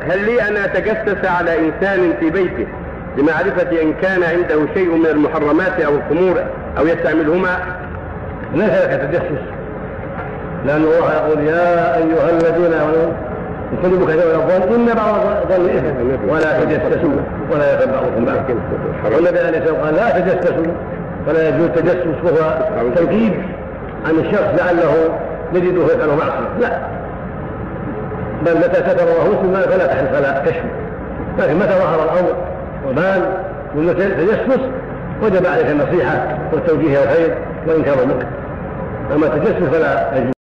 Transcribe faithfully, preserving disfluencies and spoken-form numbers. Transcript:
هل لي أن أتجسس على إنسان في بيته لمعرفة إن كان عنده شيء من المحرمات أو الخمور أو يستعملهما؟ ليس لك تجسس، لأن الله يقول يا أيها الذين آمنوا اجتنبوا كثيرا من الظن إن بعض الظن إثم ولا تجسسوا ولا يغتب بعضكم بعضا. والنبي عليه الصلاة والسلام قال لا تجسسوا، فلا يجوز التجسس وهو تنكيب عن الشخص لعله يجده يفعله معصية، لا، بل متى ستر الله مسلما فلا تحرص على كشفه، لكن متى ظهر الأمر وبان من تجسس وجب عليك النصيحة والتوجيه والخير وإنكار المنكر، أما التجسس فلا يجوز.